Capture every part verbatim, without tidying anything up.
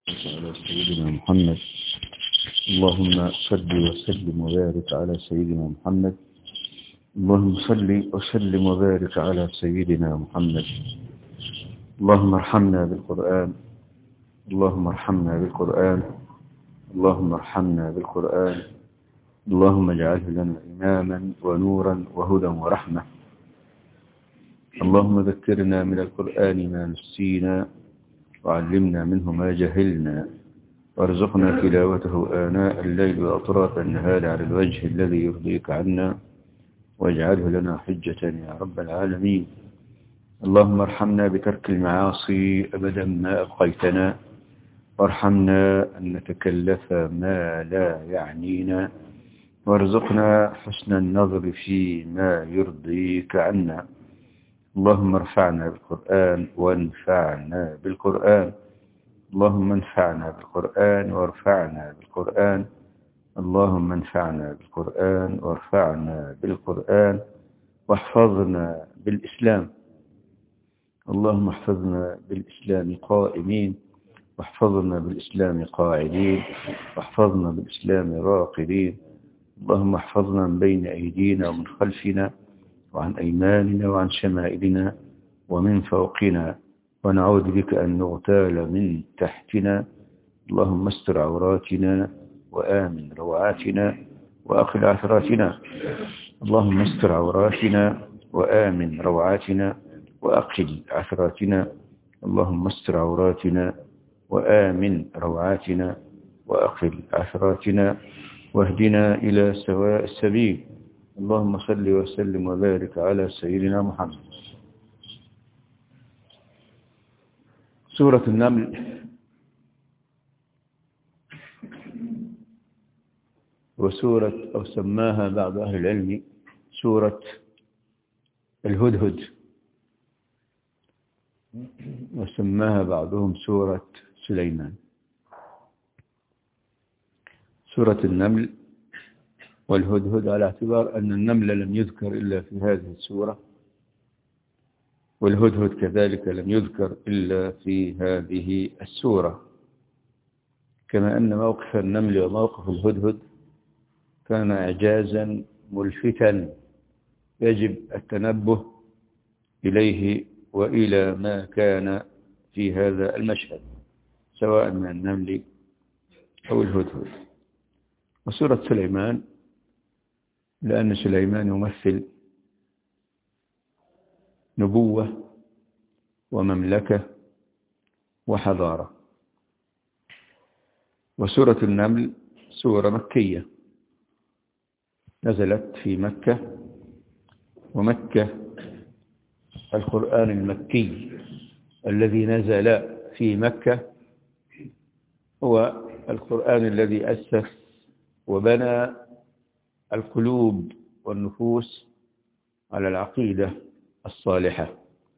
على سيدنا محمد. اللهم صل وسلم وبارك على سيدنا محمد. اللهم صل وسلم وبارك على سيدنا محمد. اللهم ارحمنا بالقرآن. اللهم ارحمنا بالقرآن. اللهم ارحمنا بالقرآن. اللهم اجعله لنا إماما ونورا وهدى ورحمة. اللهم ذكرنا من القرآن ما نسينا وعلمنا منه ما جهلنا وارزقنا تلاوته آناء الليل وأطراف النهار على الوجه الذي يرضيك عنا واجعله لنا حجة يا رب العالمين. اللهم ارحمنا بترك المعاصي أبدا ما أبقيتنا، وارحمنا أن نتكلف ما لا يعنينا، وارزقنا حسن النظر فيما يرضيك عنا. اللهم ارفعنا بالقرآن وانفعنا بالقرآن. اللهم انفعنا بالقرآن وارفعنا بالقرآن. اللهم انفعنا بالقرآن وارفعنا بالقرآن واحفظنا بالإسلام. اللهم احفظنا بالإسلام قائمين، واحفظنا بالإسلام قاعدين، واحفظنا بالإسلام راقدين. اللهم احفظنا من بين أيدينا ومن خلفنا وعن أيماننا وعن شمائلنا ومن فوقنا، ونعوذ بك أن نغتال من تحتنا. اللهم استر عوراتنا وآمن روعاتنا وأقل عثراتنا. اللهم استر عوراتنا وآمن روعاتنا وأقل عثراتنا. اللهم استر عوراتنا وآمن روعاتنا وأقل عثراتنا واهدنا إلى سواء السبيل. اللهم صل وسلم وبارك على سيدنا محمد. سورة النمل وسورة أو سماها بعض أهل العلم سورة الهدهد، وسماها بعضهم سورة سليمان. سورة النمل والهدهد على اعتبار أن النمل لم يذكر إلا في هذه السورة، والهدهد كذلك لم يذكر إلا في هذه السورة، كما أن موقف النمل وموقف الهدهد كان إعجازا ملفتا يجب التنبه إليه وإلى ما كان في هذا المشهد سواء من النمل أو الهدهد. وسورة سليمان لأن سليمان يمثل نبوة ومملكة وحضارة. وسورة النمل سورة مكية نزلت في مكة، ومكة القرآن المكي الذي نزل في مكة هو القرآن الذي أسس وبنى القلوب والنفوس على العقيدة الصالحة،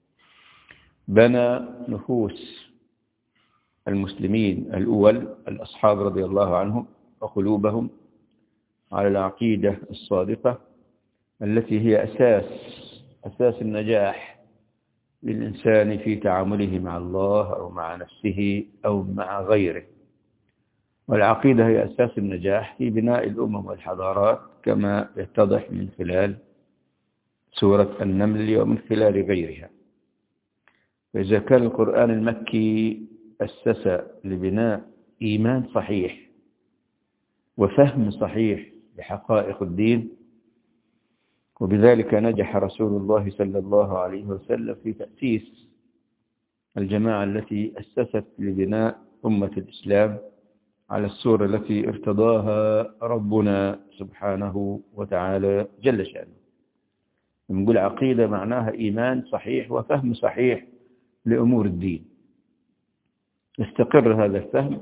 بنى نفوس المسلمين الأول الأصحاب رضي الله عنهم وقلوبهم على العقيدة الصادقة التي هي أساس أساس النجاح للإنسان في تعامله مع الله أو مع نفسه أو مع غيره. والعقيدة هي أساس النجاح في بناء الأمم والحضارات كما يتضح من خلال سورة النمل ومن خلال غيرها. فإذا كان القرآن المكي أسس لبناء إيمان صحيح وفهم صحيح لحقائق الدين، وبذلك نجح رسول الله صلى الله عليه وسلم في تأسيس الجماعة التي أسست لبناء أمة الإسلام على الصورة التي ارتضاها ربنا سبحانه وتعالى جل شأنه. نقول عقيدة معناها إيمان صحيح وفهم صحيح لأمور الدين، يستقر هذا الفهم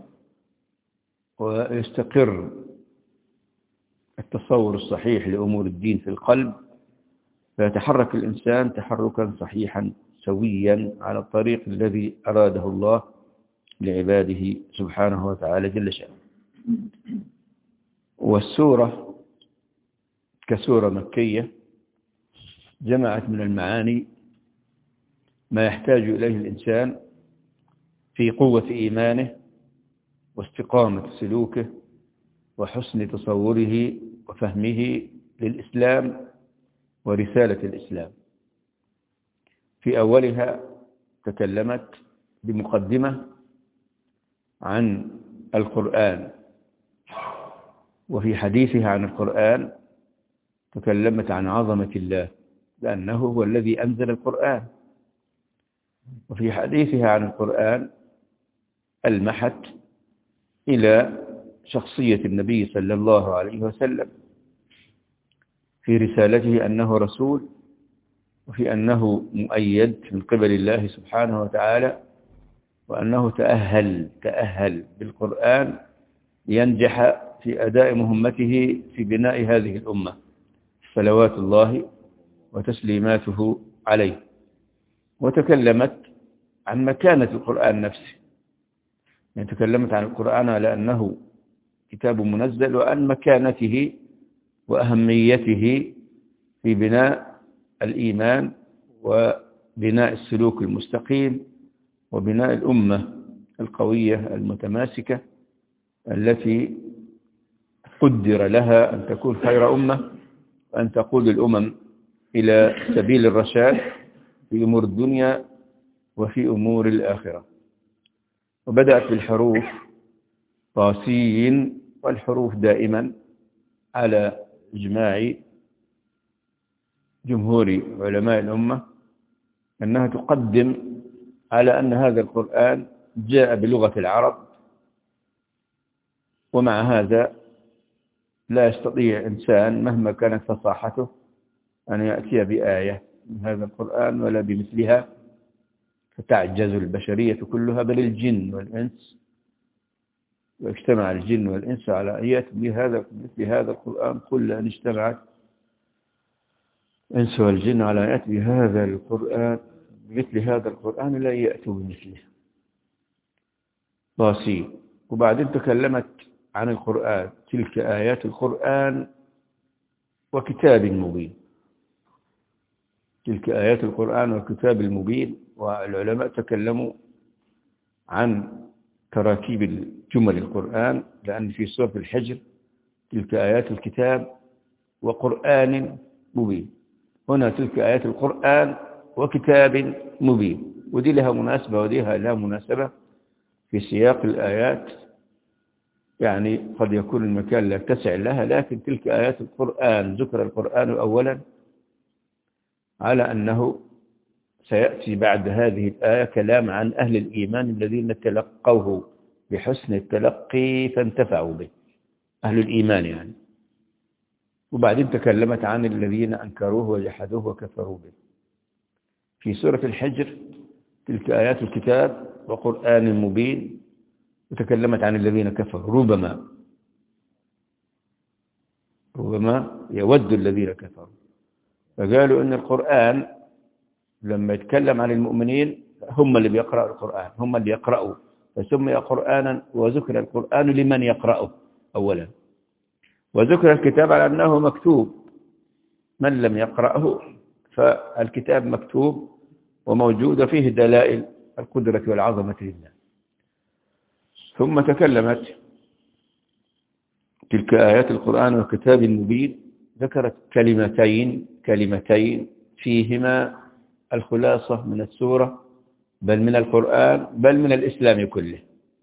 ويستقر التصور الصحيح لأمور الدين في القلب، فيتحرك الإنسان تحركا صحيحا سويا على الطريق الذي أراده الله لعباده سبحانه وتعالى جل شأنه. والسورة كسورة مكية جمعت من المعاني ما يحتاج إليه الإنسان في قوة إيمانه واستقامة سلوكه وحسن تصوره وفهمه للإسلام ورسالة الإسلام. في أولها تكلمت بمقدمة عن القرآن، وفي حديثها عن القرآن تكلمت عن عظمة الله لأنه هو الذي أنزل القرآن. وفي حديثها عن القرآن ألمحت إلى شخصية النبي صلى الله عليه وسلم في رسالته أنه رسول، وفي أنه مؤيد من قبل الله سبحانه وتعالى، وأنه تأهل تأهل بالقرآن لينجح في أداء مهمته في بناء هذه الأمة صلوات الله وتسليماته عليه. وتكلمت عن مكانة القرآن نفسه، يعني تكلمت عن القرآن على أنه كتاب منزل، وعن مكانته وأهميته في بناء الإيمان وبناء السلوك المستقيم وبناء الأمة القوية المتماسكة التي قدر لها أن تكون خير أمة وأن تقود الأمم إلى سبيل الرشاد في أمور الدنيا وفي أمور الآخرة. وبدأت بالحروف طاسين، والحروف دائما على إجماع جمهور علماء الأمة أنها تقدم على أن هذا القرآن جاء بلغة العرب، ومع هذا لا يستطيع إنسان مهما كانت فصاحته أن يأتي بآية من هذا القرآن ولا بمثلها، فتعجز البشرية كلها بل الجن والإنس، واجتمع الجن والإنس على أن يأتوا بهذا مثل هذا القرآن. قل أن اجتمعت الإنس والجن على أن يأتوا بهذا القرآن مثل هذا القرآن لا يأتوا بمثله. طاسين. وبعدين تكلمت عن القرآن: تلك آيات القرآن وكتاب مبين. تلك آيات القرآن والكتاب المبين. والعلماء تكلموا عن تراكيب الجمل القرآن، لأن في سورة الحجر تلك آيات الكتاب وقرآن مبين، هنا تلك آيات القرآن وكتاب مبين، ودي لها مناسبة ودي لها مناسبة في سياق الآيات، يعني قد يكون المكان لا يتسع لها، لكن تلك آيات القرآن ذكر القرآن أولا على أنه سيأتي بعد هذه الآية كلام عن أهل الإيمان الذين تلقوه بحسن التلقي فانتفعوا به، أهل الإيمان يعني. وبعدين تكلمت عن الذين أنكروه وجحدوه وكفروا به. في سورة الحجر تلك آيات الكتاب وقرآن مبين، وتكلمت عن الذين كفروا. ربما ربما يود الذين كفروا، فقالوا إن القرآن لما يتكلم عن المؤمنين هم اللي بيقرأوا القرآن، هم اللي يقرأوا، فسمي قرآنا وذكر القرآن لمن يقرأه أولا، وذكر الكتاب على أنه مكتوب، من لم يقرأه فالكتاب مكتوب وموجود فيه دلائل القدرة والعظمة لله. ثم تكلمت تلك آيات القرآن والكتاب المبين، ذكرت كلمتين كلمتين فيهما الخلاصة من السورة بل من القرآن بل من الإسلام كله: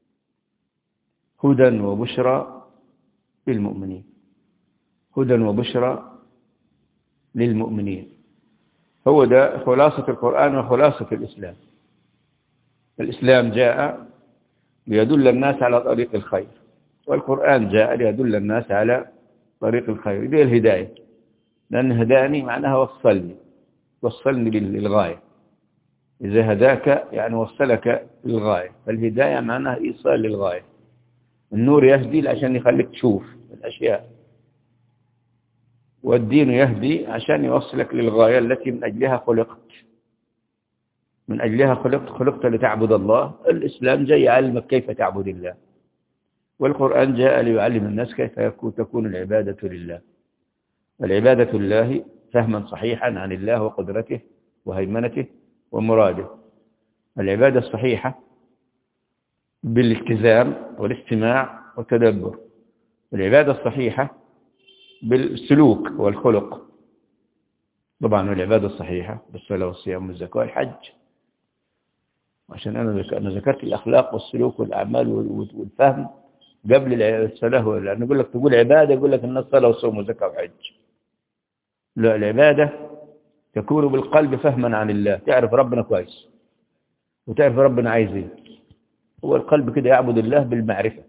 هدى وبشرى للمؤمنين. هدى وبشرى للمؤمنين، هو ده خلاصة القرآن وخلاصة الإسلام. الإسلام جاء ليدل الناس على طريق الخير، والقرآن جاء ليدل الناس على طريق الخير. دي الهداية، لأن هداني معناها وصلني، وصلني للغاية. إذا هداك يعني وصلك للغاية، فالهداية معناها إيصال للغاية. النور يهدي عشان يخليك تشوف الأشياء، والدين يهدي عشان يوصلك للغاية التي من أجلها خلقت، من أجلها خلقت خلقت لتعبد الله. الإسلام جاي يعلمك كيف تعبد الله، والقرآن جاء ليعلم الناس كيف تكون العبادة لله. العبادة لله فهما صحيحا عن الله وقدرته وهيمنته ومراده. العبادة الصحيحة بالالتزام والاستماع والتدبر. والعبادة الصحيحة بالسلوك والخلق. طبعا العبادة الصحيحة بالصلاة والصيام والزكاة والحج. عشان أنا ذكرت الأخلاق والسلوك والأعمال والفهم قبل الصلاة، لأنه يقول لك تقول عبادة يقول لك الناس صلاة وصوم وزكاة وحج. لا، العبادة تكون بالقلب فهما عن الله، تعرف ربنا كويس وتعرف ربنا عايز ايه. هو القلب كده يعبد الله بالمعرفة.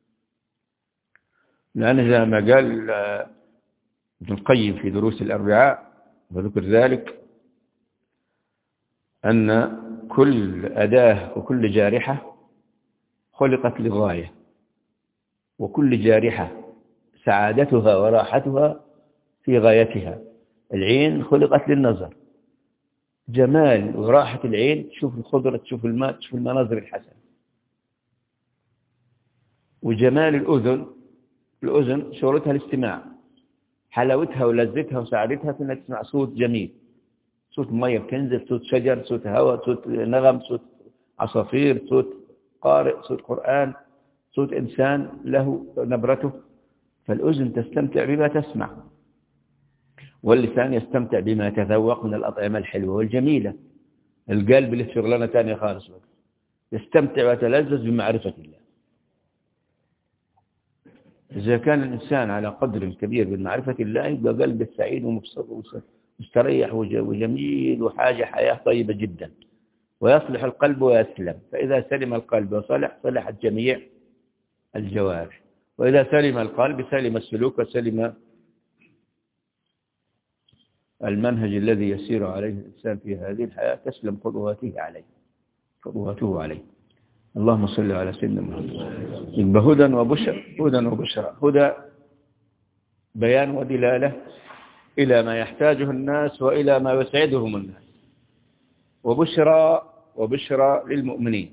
لأن زي ما قال ابن القيم في دروس الأربعاء وذكر ذلك أن كل أداة وكل جارحة خلقت لغاية، وكل جارحة سعادتها وراحتها في غايتها. العين خلقت للنظر، جمال وراحة العين تشوف الخضرة، تشوف الماء، تشوف المناظر الحسنة. وجمال الأذن، الأذن شغلتها الاستماع، حلاوتها ولذتها وسعادتها في أنها تسمع صوت جميل، صوت مية بتنزل، صوت شجر، صوت هواء، صوت نغم، صوت عصافير، صوت قارئ، صوت قرآن، صوت إنسان له نبرته. فالأذن تستمتع بما تسمع، واللسان يستمتع بما يتذوق من الأطعمة الحلوة والجميلة. القلب له شغلانة ثانية خالص، يستمتع ويتلذذ بمعرفة الله. إذا كان الإنسان على قدر كبير من معرفة الله يبقى قلبه سعيد ومستريح وجميل وحاجة حياة طيبة جدا، ويصلح القلب ويسلم. فإذا سلم القلب وصلح صلحت جميع الجوارح، وإذا سلم القلب سلم السلوك وسلم المنهج الذي يسير عليه الإنسان في هذه الحياة، تسلم خطواته عليه خطواته عليه. اللهم صل على سيدنا محمد. يبقى هدى وبشرى، هدى وبشرى. هدى بيان ودلالة إلى ما يحتاجه الناس وإلى ما يسعدهم الناس، وبشرى وبشرى للمؤمنين.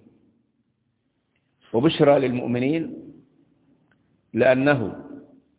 وبشرى للمؤمنين لأنه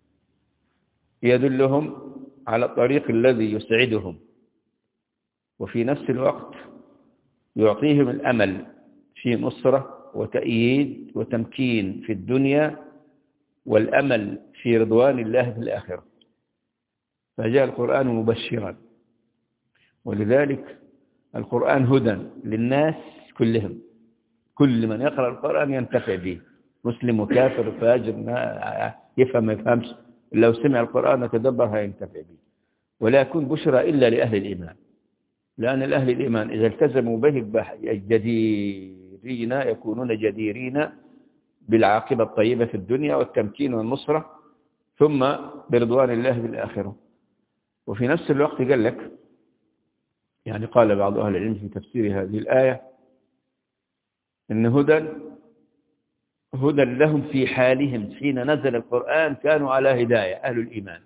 يدلهم على الطريق الذي يسعدهم، وفي نفس الوقت يعطيهم الأمل في نصرة وتأييد وتمكين في الدنيا، والأمل في رضوان الله في الآخرة. فجاء القرآن مبشرا، ولذلك القرآن هدى للناس كلهم. كل من يقرأ القرآن ينتفع به، مسلم وكافر وفاجر، ما يفهم ما يفهمش، لو سمع القرآن وتدبر هينتفع به. ولا يكون بشرى إلا لأهل الإيمان، لأن الأهل الإيمان إذا التزموا به جديرين يكونون جديرين بالعاقبة الطيبة في الدنيا والتمكين والنصرة، ثم برضوان الله في الآخرة. وفي نفس الوقت قال لك، يعني قال بعض أهل العلم في تفسير هذه الآية إن هدى هدى لهم في حالهم حين نزل القرآن، كانوا على هداية أهل الإيمان.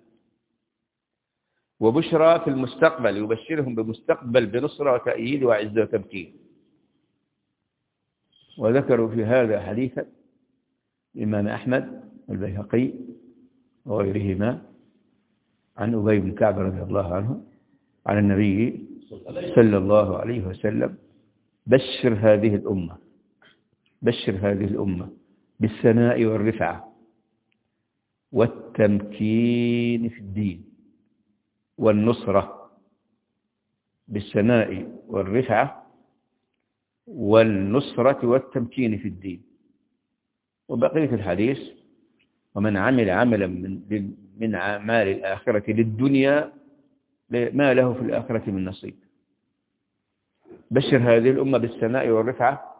وبشرى في المستقبل، يبشرهم بمستقبل بنصرة وتأييد وعزة وتمكين. وذكروا في هذا حديثا الإمام أحمد والبيهقي وغيرهما عن أبي بن كعب رضي الله عنه عن النبي صلى الله عليه وسلم: بشر هذه الأمة بشر هذه الأمة بالثناء والرفعة والتمكين في الدين والنصرة. بالثناء والرفعة والنصرة والتمكين في الدين. وبقية الحديث: ومن عمل عملا من من أعمال الآخرة للدنيا ما له في الآخرة من نصيب. بشر هذه الأمة بالثناء والرفعة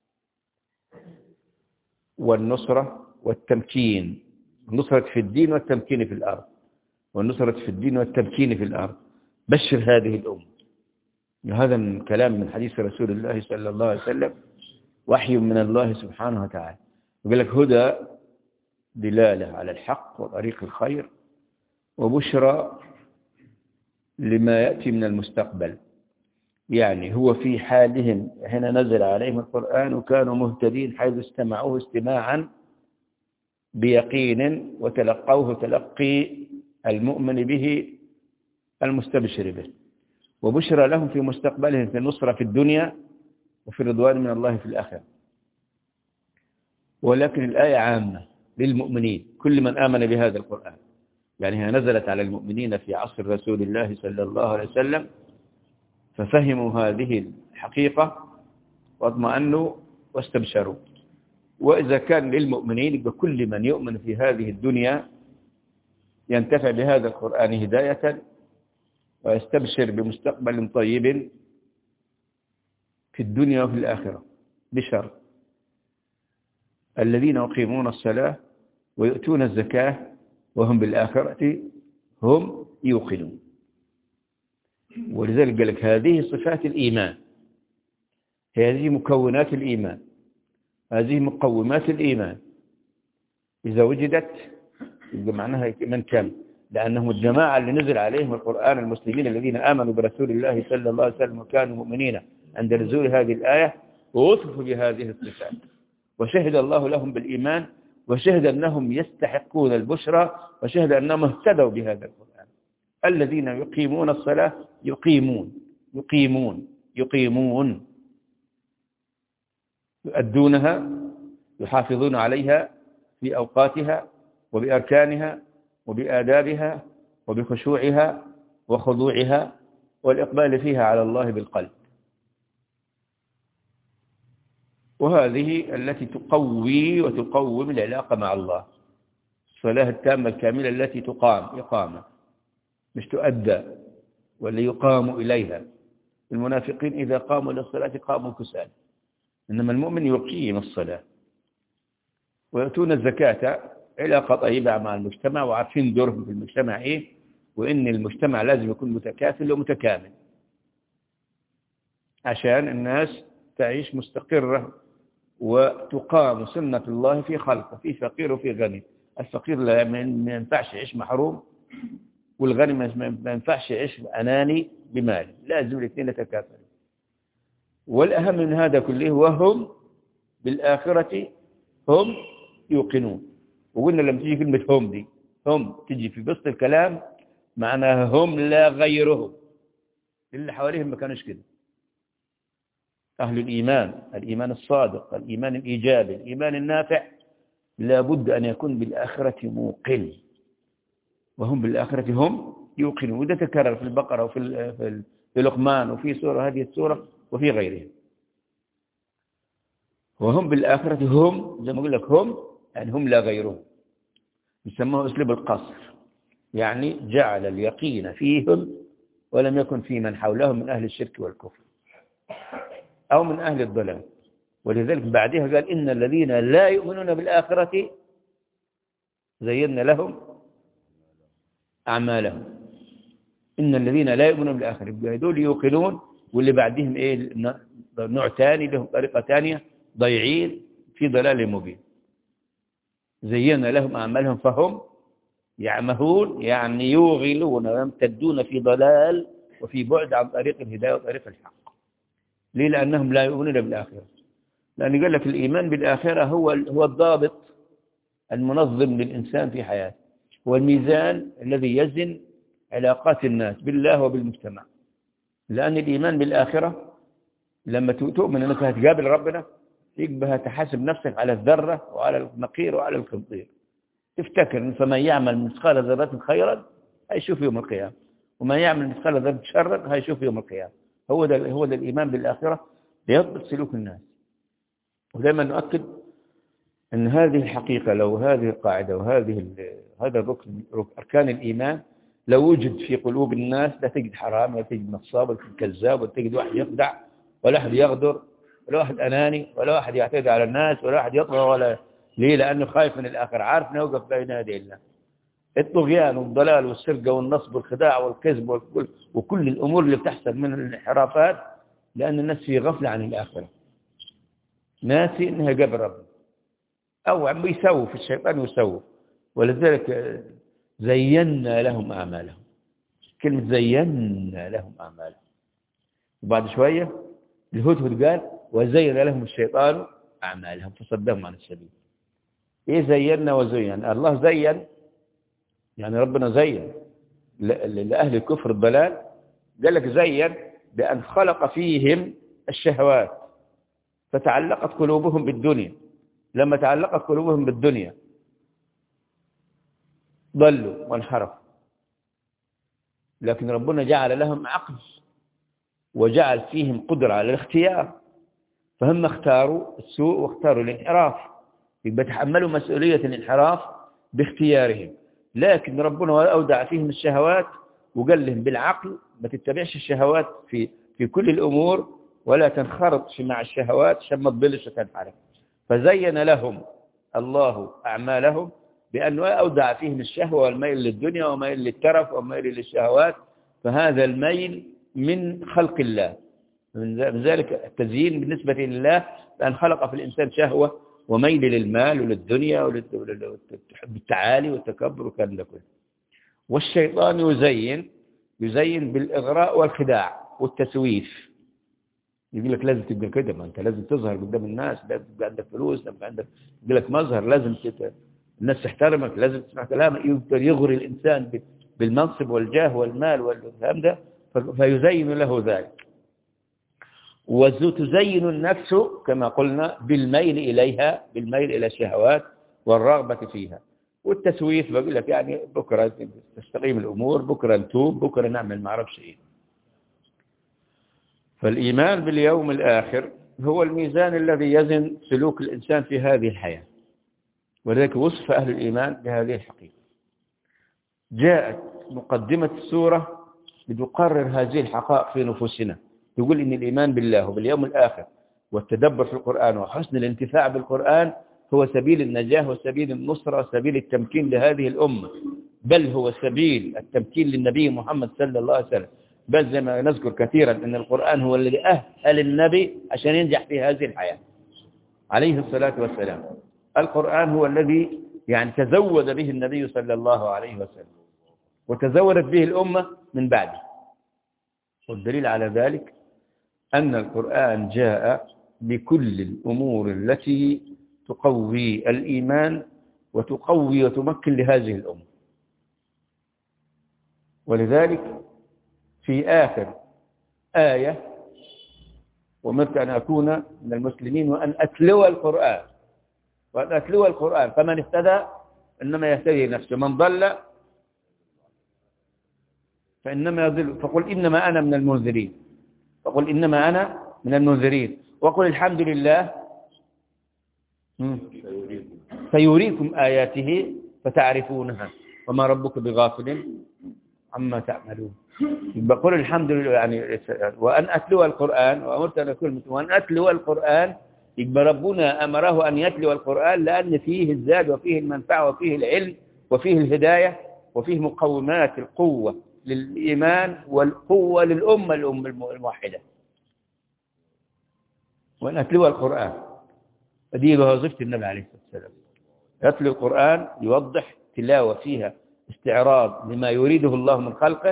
والنصرة والتمكين، النصرة في الدين والتمكين في الأرض، والنصرة في الدين والتمكين في الأرض. بشر هذه الأمة. هذا من كلام من حديث رسول الله صلى الله عليه وسلم، وحي من الله سبحانه وتعالى. يقول لك هدى دلالة على الحق وطريق الخير، وبشرى لما يأتي من المستقبل. يعني هو في حالهم هنا نزل عليهم القرآن وكانوا مهتدين حيث استمعوه استماعا بيقين، وتلقوه تلقي المؤمن به المستبشر به. وبشرى لهم في مستقبلهم في النصرة في الدنيا وفي الرضوان من الله في الآخرة. ولكن الآية عامة للمؤمنين كل من آمن بهذا القرآن، يعني هي نزلت على المؤمنين في عصر رسول الله صلى الله عليه وسلم، ففهموا هذه الحقيقة واطمأنوا واستبشروا. وإذا كان للمؤمنين بكل من يؤمن في هذه الدنيا ينتفع بهذا القرآن هداية ويستبشر بمستقبل طيب في الدنيا وفي الآخرة، بشر الذين يقيمون الصلاة ويؤتون الزكاة وهم بالآخرة هم يوقنون. ولذلك قال لك هذه صفات الإيمان، هذه مكونات الإيمان، هذه مقومات الإيمان. إذا وجدت يبقى معناها إيمان كامل، لأنهم الجماعة اللي نزل عليهم القرآن المسلمين الذين آمنوا برسول الله صلى الله عليه وسلم وكانوا مؤمنين عند نزول هذه الآية ووصفوا بهذه الصفات، وشهد الله لهم بالإيمان، وشهد أنهم يستحقون البشرى، وشهد أنهم اهتدوا بهذا القرآن. الذين يقيمون الصلاة يقيمون يقيمون يقيمون يؤدونها، يحافظون عليها في أوقاتها وبأركانها وبآدابها وبخشوعها وخضوعها والإقبال فيها على الله بالقلب. وهذه التي تقوي وتقوم العلاقة مع الله، الصلاة التامة الكاملة التي تقام إقامة مش تؤدى ولا يقام إليها. المنافقين إذا قاموا للصلاة قاموا كسال، إنما المؤمن يقيم الصلاة ويأتون الزكاة. علاقة طيبة مع المجتمع وعارفين دورهم في المجتمع إيه، وإن المجتمع لازم يكون متكافل ومتكامل عشان الناس تعيش مستقرة وتقام سنة الله في خلقه، في فقير وفي غني. الفقير لا ما ينفعش يعيش محروم، والغني ما ينفعش يعيش أناني بماله، لازم الاثنين يتكافلوا. والأهم من هذا كله وهم بالآخرة هم يوقنون. وقلنا لما تيجي كلمة هم دي، هم تجي في بسط الكلام معناها هم لا غيرهم، اللي حواليهم ما كانوش كده. أهل الإيمان، الإيمان الصادق، الإيمان الإيجابي، الإيمان النافع، لابد أن يكون بالآخرة موقن، وهم بالآخرة هم يوقنون. وده تكرر في البقرة وفي في لقمان وفي سورة هذه السورة وفي غيرها. وهم بالآخرة هم زي ما أقول لك هم يعني هم لا غيرهم، يسموه أسلوب القصر، يعني جعل اليقين فيهم ولم يكن في من حولهم من أهل الشرك والكفر أو من أهل الضلال. ولذلك بعدها قال إن الذين لا يؤمنون بالآخرة زينا لهم أعمالهم. إن الذين لا يؤمنون بالآخرة هذول يوقنون، واللي بعدهم إيه نوع ثاني لهم طريقة ثانية ضيعين في ضلال مبين. زينا لهم أعمالهم فهم يعمهون، يعني يوغلون ويمتدون في ضلال وفي بعد عن طريق الهداية وطريق الحق. ليه؟ لأنهم لا يؤمنون بالآخرة. لأن قال لك الإيمان بالآخرة هو هو الضابط المنظم للإنسان في حياته، هو الميزان الذي يزن علاقات الناس بالله وبالمجتمع. لأن الإيمان بالآخرة لما تؤمن أنك هتقابل ربنا يبقى تحاسب نفسك على الذرة وعلى النقير وعلى القنطير. تفتكر فمن يعمل مثقال ذرة خيرا هيشوف يوم القيامة، ومن يعمل مثقال ذرة شرا هيشوف يوم القيامة. هو ده هو ده الإيمان بالآخرة ليضبط سلوك الناس. ودائما نؤكد أن هذه الحقيقة، لو هذه القاعدة وهذه هذا الركن أركان الإيمان لو وجد في قلوب الناس لا تجد حرام ولا تجد نصاب ولا تجد كذاب ولا تجد واحد يخدع ولا واحد يغدر ولا واحد أناني ولا واحد يعتدي على الناس ولا واحد يطغى. ولا ليه؟ لأنه خايف من الآخر، عارف أنه يوقف بين يدي الله. الطغيان والضلال والسرقة والنصب والخداع والكذب وكل, وكل الأمور اللي بتحصل من الانحرافات لأن الناس في غفلة عن الآخرة، ناسي إنها قبل ربنا أو عم يسوف الشيطان يسوف. ولذلك زينا لهم أعمالهم، كلمة زينا لهم أعمالهم. وبعد شوية الهدهد قال وزين لهم الشيطان أعمالهم فصدهم عن السبيل. إيه زينا وزين؟ الله زين يعني ربنا زين لأهل الكفر الضلال، قال لك زين بأن خلق فيهم الشهوات فتعلقت قلوبهم بالدنيا لما تعلقت قلوبهم بالدنيا ضلوا وانحرفوا، لكن ربنا جعل لهم عقل وجعل فيهم قدرة على الاختيار، فهم اختاروا السوء واختاروا الانحراف، يبقى تحملوا مسؤولية الانحراف باختيارهم. لكن ربنا أودع فيهم الشهوات وقال لهم بالعقل ما تتبعش الشهوات في في كل الأمور، ولا تنخرط مع الشهوات عشان ما تضلش وتنحرف. فزين لهم الله أعمالهم بأنه أودع فيهم الشهوة والميل للدنيا وميل للترف وميل للشهوات، فهذا الميل من خلق الله. من ذلك التزيين بالنسبة لله بأن خلق في الإنسان شهوة وميل للمال وللدنيا والتعالي والتكبر وكان ده كله. والشيطان يزين يزين بالإغراء والخداع والتسويف، يقول لك لازم تبقى كده، ما أنت لازم تظهر قدام الناس، لازم تبقى عندك فلوس، لازم عندك يقول لك مظهر، لازم تت... الناس تحترمك، لازم تسمع كلامك، يقدر يغري الإنسان بالمنصب والجاه والمال والكلام ده، فيزين له ذلك. وتزين النفس كما قلنا بالميل إليها، بالميل إلى الشهوات والرغبة فيها. والتسويف بقول لك يعني بكرة تستقيم الأمور، بكرة نتوب، بكرة نعمل ما أعرفش إيه. فالإيمان باليوم الآخر هو الميزان الذي يزن سلوك الإنسان في هذه الحياة، ولذلك وصف أهل الإيمان بهذه الحقيقة. جاءت مقدمة السورة لتقرر هذه الحقائق في نفوسنا، تقول إن الإيمان بالله وباليوم الآخر والتدبر في القرآن وحسن الانتفاع بالقرآن هو سبيل النجاة وسبيل النصرة وسبيل التمكين لهذه الأمة، بل هو سبيل التمكين للنبي محمد صلى الله عليه وسلم. بل زي ما نذكر كثيرا أن القرآن هو الذي أهل النبي عشان ينجح في هذه الحياة عليه الصلاة والسلام. القرآن هو الذي يعني تزود به النبي صلى الله عليه وسلم وتزودت به الأمة من بعده. والدليل على ذلك أن القرآن جاء بكل الأمور التي تقوي الإيمان وتقوي وتمكن لهذه الأمة. ولذلك في آخر آية وأمرت أن أكون من المسلمين وأن أتلو القرآن وأن أتلو القرآن فمن اهتدى إنما يهتدي نفسه، من ضل فإنما يضل. فقل إنما أنا من المنذرين، فقل إنما أنا من المنذرين، وقل الحمد لله سيريكم آياته فتعرفونها وما ربك بغافل عما تعملون. بقول الحمد لله يعني وأن أتلو القرآن، وأمرت أن أكون وأن أتلو القرآن، يبقى ربنا أمره أن يتلو القرآن لأن فيه الزاد وفيه المنفعة وفيه العلم وفيه الهداية وفيه مقومات القوة للإيمان والقوة للأمة الأمة الموحدة. وأن أتلو القرآن دي وظيفة النبي عليه الصلاة والسلام، يتلو القرآن يوضح تلاوة فيها استعراض لما يريده الله من خلقه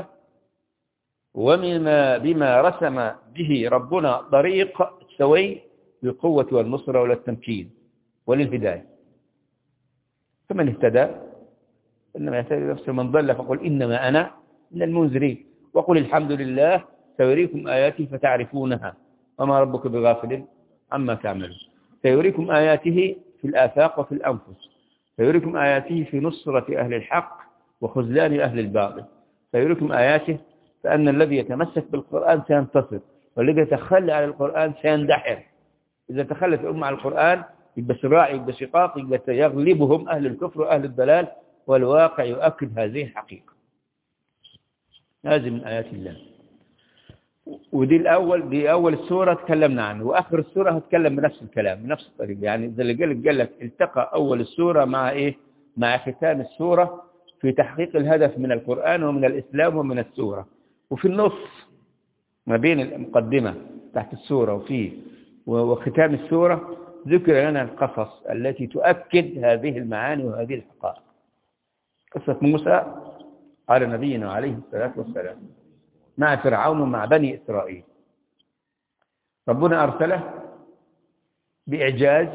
ومما بما رسم به ربنا طريق سوي للقوة والنصرة وللتمكين وللهداية. فمن اهتدى إنما يهتدي نفسه، من ضل فقل إنما أنا من المنذرين، وقل الحمد لله سيريكم آياته فتعرفونها وما ربك بغافل عما تعملون. سيريكم آياته في الآفاق وفي الأنفس، سيريكم آياته في نصرة أهل الحق وخذلان أهل الباطل، سيريكم آياته فأن الذي يتمسك بالقرآن سينتصر والذي يتخلى عن القرآن سيندحر. إذا تخلت الأمة عن القرآن يبقى صراع، يبقى شقاق، يبقى يغلبهم أهل الكفر وأهل الضلال، والواقع يؤكد هذه الحقيقة. هذه من آيات الله. ودي الأول دي أول السورة تكلمنا عنه، وآخر السورة هتكلم بنفس الكلام بنفس الطريقة. يعني زي اللي قال قال لك التقى أول السورة مع إيه؟ مع ختام السورة في تحقيق الهدف من القرآن ومن الإسلام ومن السورة. وفي النص ما بين المقدمة تحت السورة وفي وختام السورة ذكر لنا القصص التي تؤكد هذه المعاني وهذه الحقائق. قصة موسى على نبينا عليه الصلاة والسلام مع فرعون ومع بني إسرائيل. ربنا أرسله بإعجاز،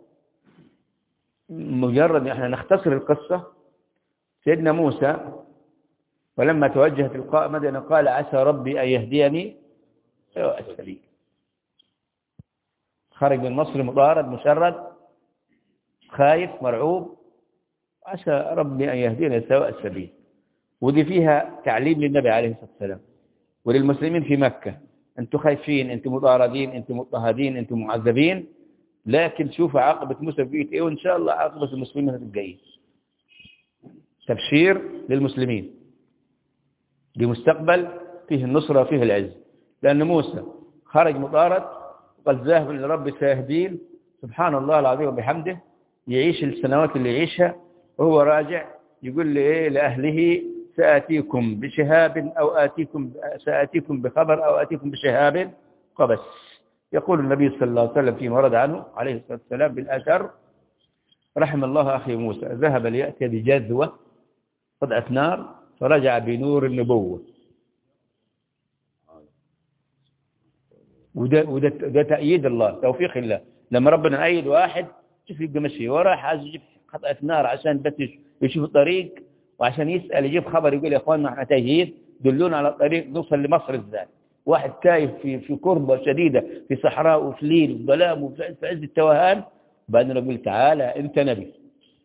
مجرد احنا نختصر القصة. سيدنا موسى ولما توجه تلقاء مدين قال عسى ربي أن يهديني سواء السبيل. خرج من مصر مطارد مشرد خايف مرعوب، عسى ربي أن يهدينا سواء السبيل. ودي فيها تعليم للنبي عليه الصلاة والسلام وللمسلمين في مكة. أنتم خايفين، أنتم مطاردين، أنتم مضطهدين، أنتم معذبين، لكن شوفوا عاقبة موسى بقيت إيه، وإن شاء الله عاقبة المسلمين هتبقى إيه. تبشير للمسلمين بمستقبل فيه النصرة وفيه العز. لأن موسى خرج مطارد وقال ذاهب لرب سيهدين، سبحان الله العظيم وبحمده، يعيش السنوات اللي يعيشها وهو راجع يقول لي إيه لأهله سآتيكم بشهاب أو آتيكم سآتيكم بخبر أو آتيكم بشهاب قبس. يقول النبي صلى الله عليه وسلم فيما ورد عنه عليه الصلاة والسلام بالأثر: رحم الله أخي موسى ذهب ليأتي بجذوة قطعة نار فرجع بنور النبوة. وده, وده ده تأييد الله، توفيق الله. لما ربنا أيد واحد شوف يبقى مشي وراح عايز يجيب قطعة نار عشان بس يشوف الطريق، وعشان يسأل يجيب خبر يقول يا أخواننا احنا تايهين دلونا على الطريق نوصل لمصر ازاي. واحد تايه في في كربة شديدة في صحراء وفي ليل وفي ظلام وفي عز التوهان، وبعدين يقول تعالى أنت نبي،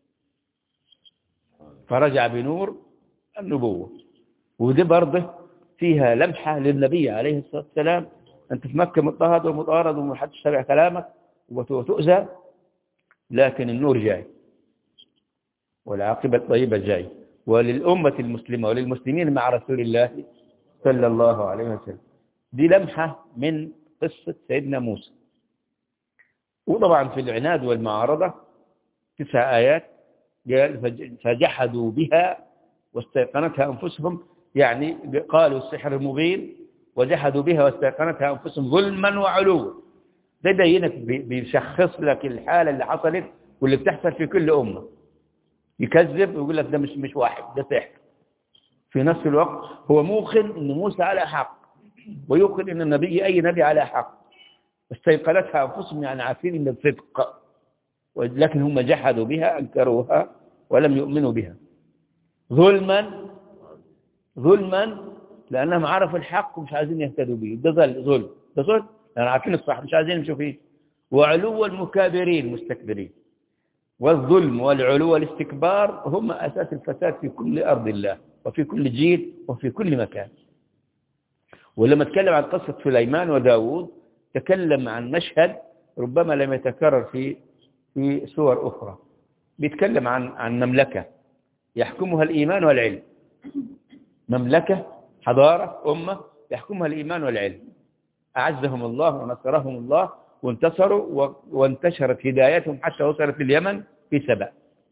فرجع بنور النبوة. وده برضه فيها لمحة للنبي عليه الصلاة والسلام. أنت في مكة مضطهد ومطارد ومحدش سمع كلامك وتؤذى، لكن النور جاي والعاقبة الطيبة جاي، وللأمة المسلمة وللمسلمين مع رسول الله صلى الله عليه وسلم. دي لمحة من قصة سيدنا موسى. وطبعا في العناد والمعارضة تسع آيات قال فجحدوا بها واستيقنتها أنفسهم، يعني قالوا السحر مبين وجحدوا بها واستيقنتها أنفسهم ظلما وعلوا. ده يبينك بيشخص لك الحالة اللي حصلت واللي بتحصل في كل أمة. يكذب ويقول لك ده مش مش واحد، ده سحر. في نفس الوقت هو موقن ان موسى على حق، ويوقن ان النبي اي نبي على حق. استيقنتها انفسهم يعني عارفين ان الصدق، لكن هم جحدوا بها انكروها ولم يؤمنوا بها ظلما ظلما لانهم عرفوا الحق ومش عايزين يهتدوا به. ده ظلم، ده ظلم لان عارفين الصح مش عايزين يمشوا فيه. وعلو المكابرين مستكبرين. والظلم والعلو والاستكبار هم أساس الفساد في كل أرض الله وفي كل جيل وفي كل مكان. ولما تكلم عن قصة سليمان وداود تكلم عن مشهد ربما لم يتكرر في في سور أخرى. بيتكلم عن عن مملكة يحكمها الإيمان والعلم. مملكة حضارة أمة يحكمها الإيمان والعلم. أعزهم الله ونصرهم الله وانتصروا وانتشرت هدايتهم حتى وصلت لليمن في سبأ.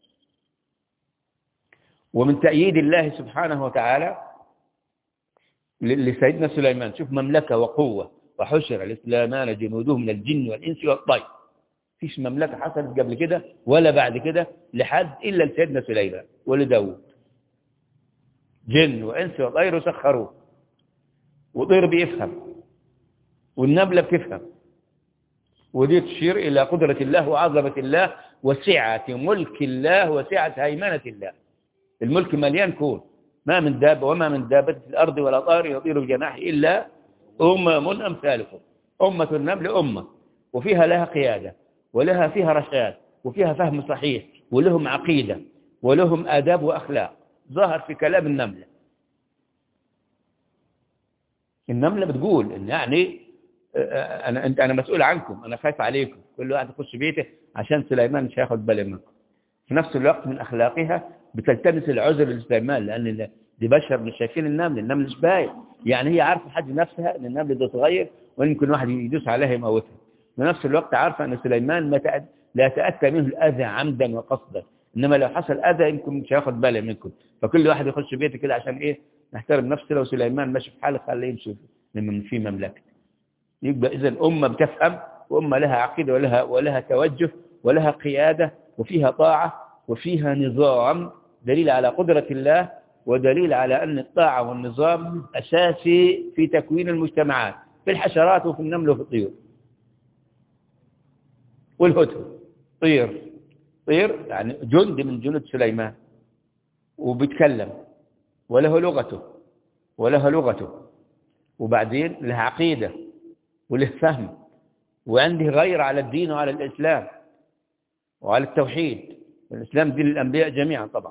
ومن تأييد الله سبحانه وتعالى لسيدنا سليمان، شوف مملكة وقوة وحشر لسليمان جنوده من الجن والإنس والطير. فيش مملكة حصلت قبل كده ولا بعد كده لحد إلا لسيدنا سليمان ولداود. جن وإنس وطير سخروه، وطير بيفهم والنملة بتفهم. ودي تشير إلى قدرة الله وعظمة الله وسعة ملك الله وسعة هيمنة الله. الملك مليان كون، ما من دابة وما من دابة في الأرض ولا طائر يطير بجناحه إلا أمم أمثالكم. أمة النمل أمة وفيها لها قيادة ولها فيها رشاد وفيها فهم صحيح ولهم عقيدة ولهم آداب وأخلاق ظاهر في كلام النملة. النملة بتقول إن يعني أنا أنت أنا مسؤول عنكم، أنا خايف عليكم، كل واحد يخش بيته عشان سليمان مش هياخد باله منكم. في نفس الوقت من أخلاقها بتلتمس العذر لسليمان، لأن دي بشر مش شايفين النمل، النمل مش باين، يعني هي عارفة حد نفسها إن النمل ده صغير ويمكن واحد يدوس عليها يموتها. في نفس الوقت عارفة أن سليمان ما تأد... لا تأتى منه الأذى عمدا وقصدا، إنما لو حصل أذى يمكن مش هياخد باله منكم. فكل واحد يخش بيته كده عشان إيه؟ نحترم نفسه. لو سليمان ماشي في حاله خليه يمشي لما في مملكة. يبقى إذا أمة بتفهم وأمة لها عقيدة ولها ولها توجه ولها قيادة وفيها طاعة وفيها نظام، دليل على قدرة الله ودليل على أن الطاعة والنظام أساسي في تكوين المجتمعات، في الحشرات وفي النمل وفي الطيور. والهدهد طير، طير يعني جند من جنود سليمان وبيتكلم وله لغته وله لغته وبعدين له عقيدة وله فهم وعنده غير على الدين وعلى الإسلام. وعلى التوحيد. الإسلام دين الأنبياء جميعا طبعا.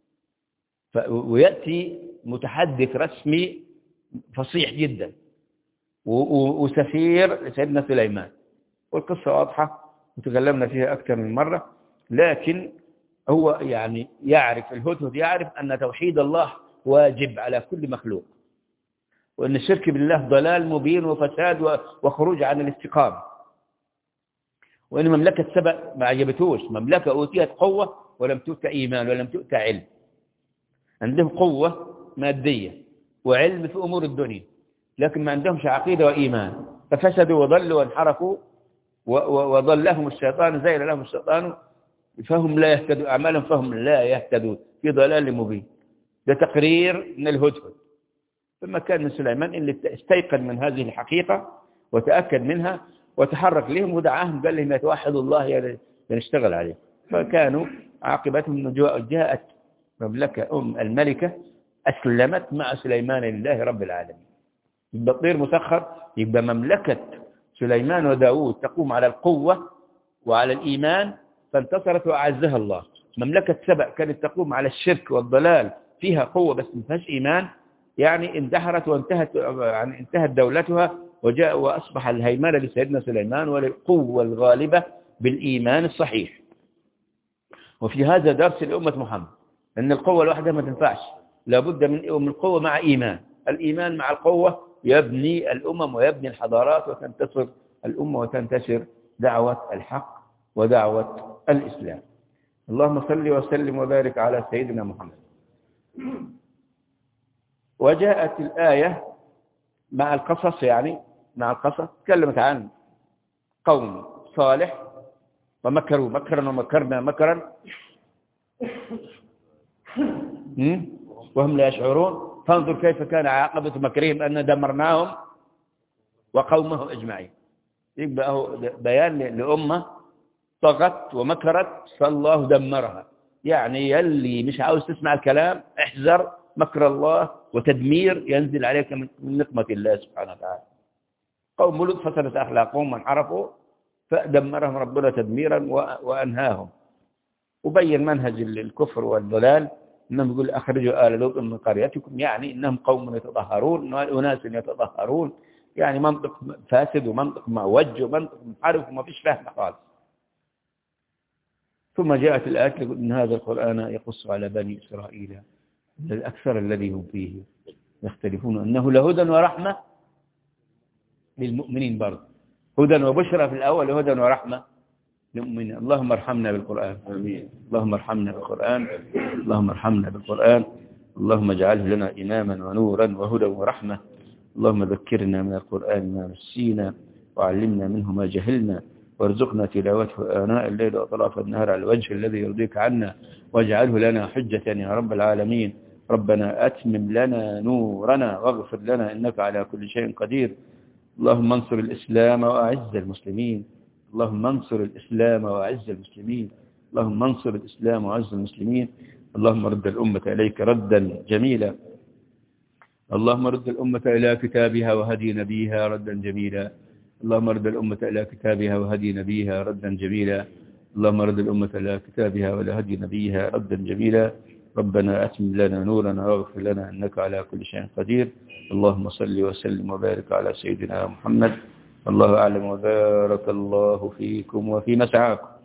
ويأتي متحدث رسمي فصيح جدا وسفير لسيدنا سليمان، والقصة واضحة وتكلمنا فيها أكثر من مرة. لكن هو يعني يعرف الهدهد يعرف أن توحيد الله واجب على كل مخلوق، وأن الشرك بالله ضلال مبين وفساد وخروج عن الاستقامة، وأن مملكة سبأ ما عجبتوش، مملكة أوتيت قوة ولم تؤت إيمان ولم تؤت علم. عندهم قوة مادية وعلم في أمور الدنيا، لكن ما عندهمش عقيدة وإيمان، ففسدوا وضلوا وانحرفوا وضلهم الشيطان زين لهم الشيطان فهم لا يهتدوا أعمالهم فهم لا يهتدون في ضلال مبين. ده تقرير من الهدهد. ثم كان من سليمان اللي استيقن من هذه الحقيقة وتأكد منها وتحرك لهم ودعاهم قال لهم يتوحدوا الله ينشتغل عليه. فكانوا عاقبتهم جاءت مملكة أم الملكة أسلمت مع سليمان لله رب العالمين. يبقى الطير مسخر، يبقى مملكة سليمان وداود تقوم على القوة وعلى الإيمان فانتصرت وأعزها الله. مملكة سبأ كانت تقوم على الشرك والضلال فيها قوة بس ما فيهاش إيمان، يعني اندحرت وانتهت يعني انتهت دولتها وجاء وأصبح الهيمنة لسيدنا سليمان وللقوة الغالبة بالإيمان الصحيح. وفي هذا درس لأمة محمد أن القوة لوحدها ما تنفعش، لابد من القوة مع إيمان. الإيمان مع القوة يبني الأمم ويبني الحضارات وتنتصر الأمة وتنتشر دعوة الحق ودعوة الإسلام. اللهم صل وسلم وبارك على سيدنا محمد. وجاءت الآية مع القصص، يعني مع القصص تكلمت عن قوم صالح ومكروا مكرا ومكرنا مكرا وهم لا يشعرون، فانظر كيف كان عاقبة مكرهم أن دمرناهم وقومهم أجمعين. يبقى هو بيان لأمة طغت ومكرت فالله دمرها. يعني يلي مش عاوز تسمع الكلام احذر مكر الله وتدمير ينزل عليك من نقمة الله سبحانه وتعالى. قوم لوط فسدت أخلاقهم وانحرفوا فدمرهم ربنا تدميرا وأنهاهم. وبين منهج الكفر والضلال إنهم يقول أخرجوا آل لوط من قريتكم، يعني إنهم قوم يتطهرون وناس يتطهرون، يعني منطق فاسد ومنطق معوج ومنطق منحرف وما فيش فهم خالص. ثم جاءت الآية تقول إن هذا القرآن يقص على بني إسرائيل الأكثر الذي هم فيه يختلفون أنه لهدى ورحمة للمؤمنين. برضه هدى وبشرى في الأول، هدى ورحمة للمؤمنين. اللهم ارحمنا بالقرآن. آمين. اللهم ارحمنا بالقرآن. اللهم ارحمنا بالقرآن. اللهم اجعله لنا إماما ونورا وهدى ورحمة. اللهم ذكرنا من القرآن ما نسينا وعلمنا منه ما جهلنا وارزقنا تلاوته آناء الليل وأطراف النهار على الوجه الذي يرضيك عنا واجعله لنا حجة يا رب العالمين. ربنا أتمم لنا نورنا واغفر لنا إنك على كل شيء قدير. اللهم انصر الإسلام وأعز المسلمين. اللهم انصر الإسلام وأعز المسلمين. اللهم انصر الإسلام وأعز المسلمين. اللهم رد الأمة إليك ردا جميلا. اللهم رد الأمة إلى كتابها وهدي نبيها ردا جميلا. اللهم رد الأمة إلى كتابها وهدي نبيها ردا جميلا. اللهم رد الأمة إلى كتابها وهدي نبيها ردا جميلا. ربنا أتمم لنا نورنا واغفر لنا إنك على كل شيء قدير. اللهم صل وسلم وبارك على سيدنا محمد. الله أعلم وبارك الله فيكم وفي مسعاكم.